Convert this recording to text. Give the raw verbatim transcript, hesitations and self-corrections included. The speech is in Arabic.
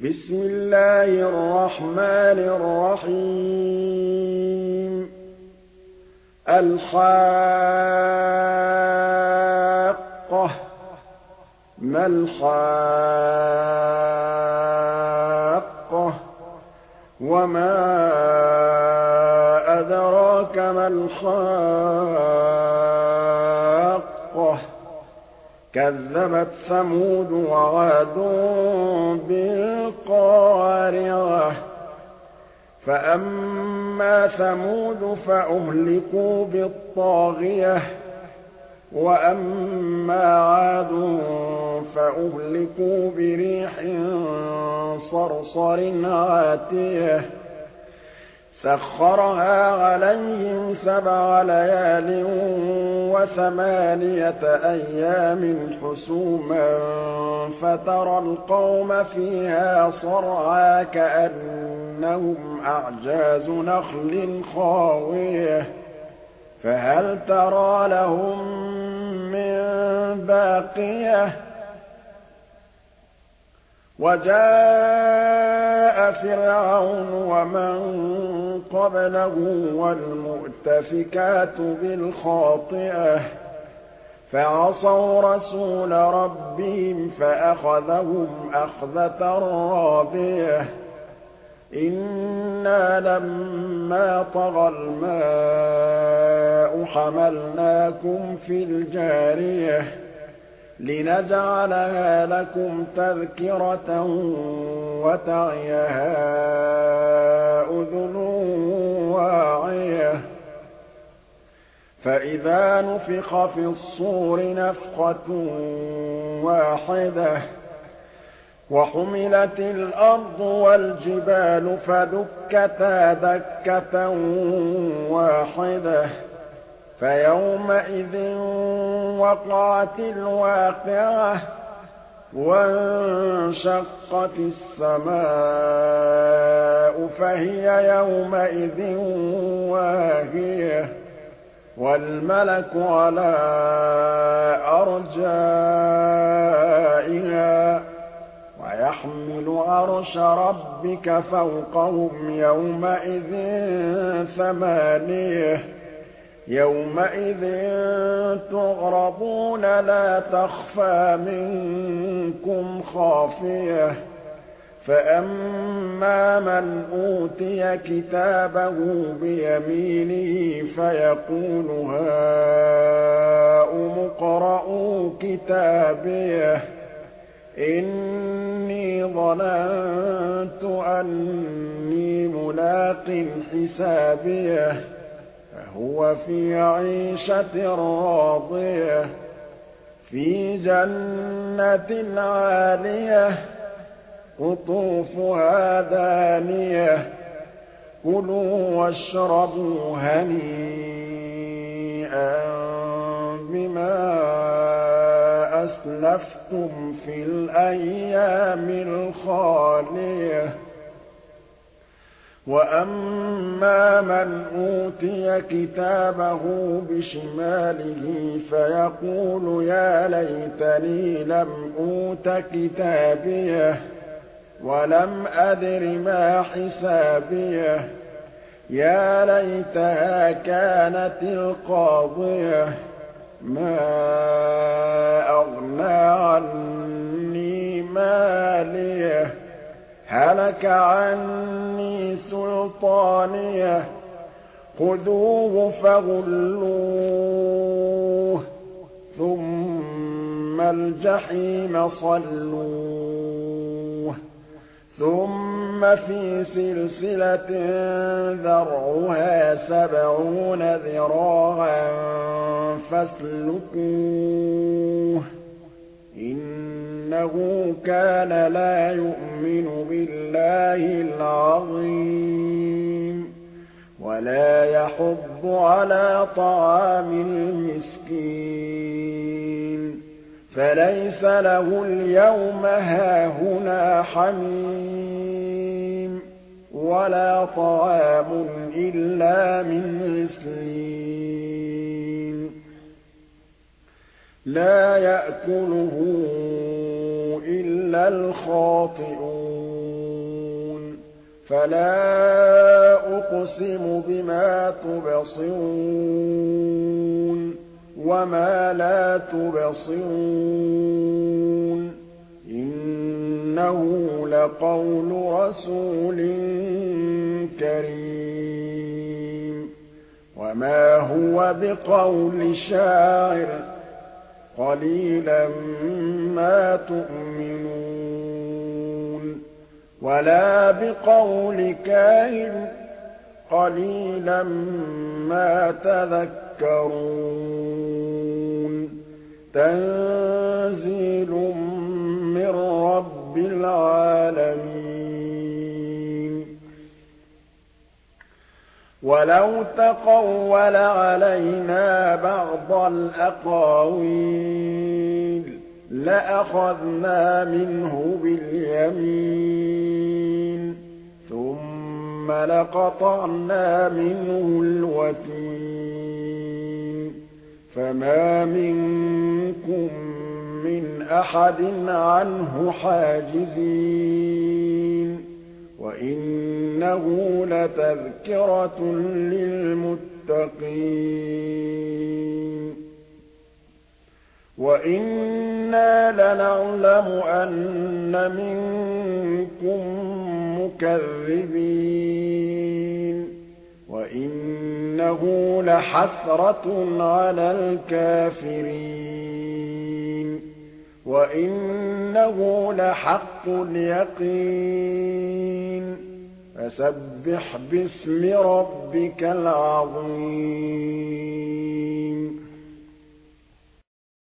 بسم الله الرحمن الرحيم الحاقة ما الحاقة وما أدراك ما الحاقة كذبت ثمود وعاد بالقارعة فأما ثمود فأهلكوا بالطاغية وأما عاد فأهلكوا بريح صرصر عاتية سخرها عليهم سبع ليال وثمانية أيام حسوما فترى القوم فيها صرعى كأنهم أعجاز نخل خاوية فهل ترى لهم من باقية وجاء فرعون ومن قبله والمؤتفكات بالخاطئة فعصوا رسول ربهم فأخذهم أخذة رابية إنا لما طغى الماء حملناكم في الجارية لنجعلها لكم تذكرة وتعيها أذن واعية فإذا نفخ في الصور نفخة واحدة وحملت الأرض والجبال فدكتا دكة واحدة فيومئذ وقعت الواقعة وانشقت السماء فهي يومئذ واهية والملك على أرجائها ويحمل عرش ربك فوقهم يومئذ ثمانية يومئذ تغرضون لا تخفى منكم خافية فأما من أوتي كتابه بيمينه فيقول هاؤم اقرءوا كتابيه إني ظننت أني ملاق حسابيه فهو في عيشة راضية في جنة عالية قطوفها دانية كلوا واشربوا هنيئا بما أسلفتم في الأيام الخالية وأما من أوتي كتابه بشماله فيقول يا ليتني لم أوت كتابيه ولم أدر ما حسابيه يا ليتها كانت القاضية ما أغنى عني ماليه هلك عني سلطانيه خذوه فغلوه ثم الجحيم صلوه ثم في سلسلة ذرعها سبعون ذراعا فاسلكوه إنه كان لا يؤمن بالله العظيم ولا يحض على طعام المسكين فليس له اليوم هاهنا حميم ولا طعام إلا من غسلين لا يأكله إلا الخاطئون فلا أقسم بما تبصرون وما لا تبصرون إنه لقول رسول كريم وما هو بقول شاعر قليلا ما تؤمنون ولا بقول كاهن قليلا ما تذكرون تنزيل من رب العالمين ولو تقول علينا بعض الأقاويل لأخذنا منه باليمين ثم لقطعنا منه الوتين فما منكم من أحد عنه حاجزين وإنه لتذكرة للمتقين وإنا لنعلم أن منكم مكذبين وإنه لحسرة على الكافرين وإنه لحق اليقين فسبح باسم ربك العظيم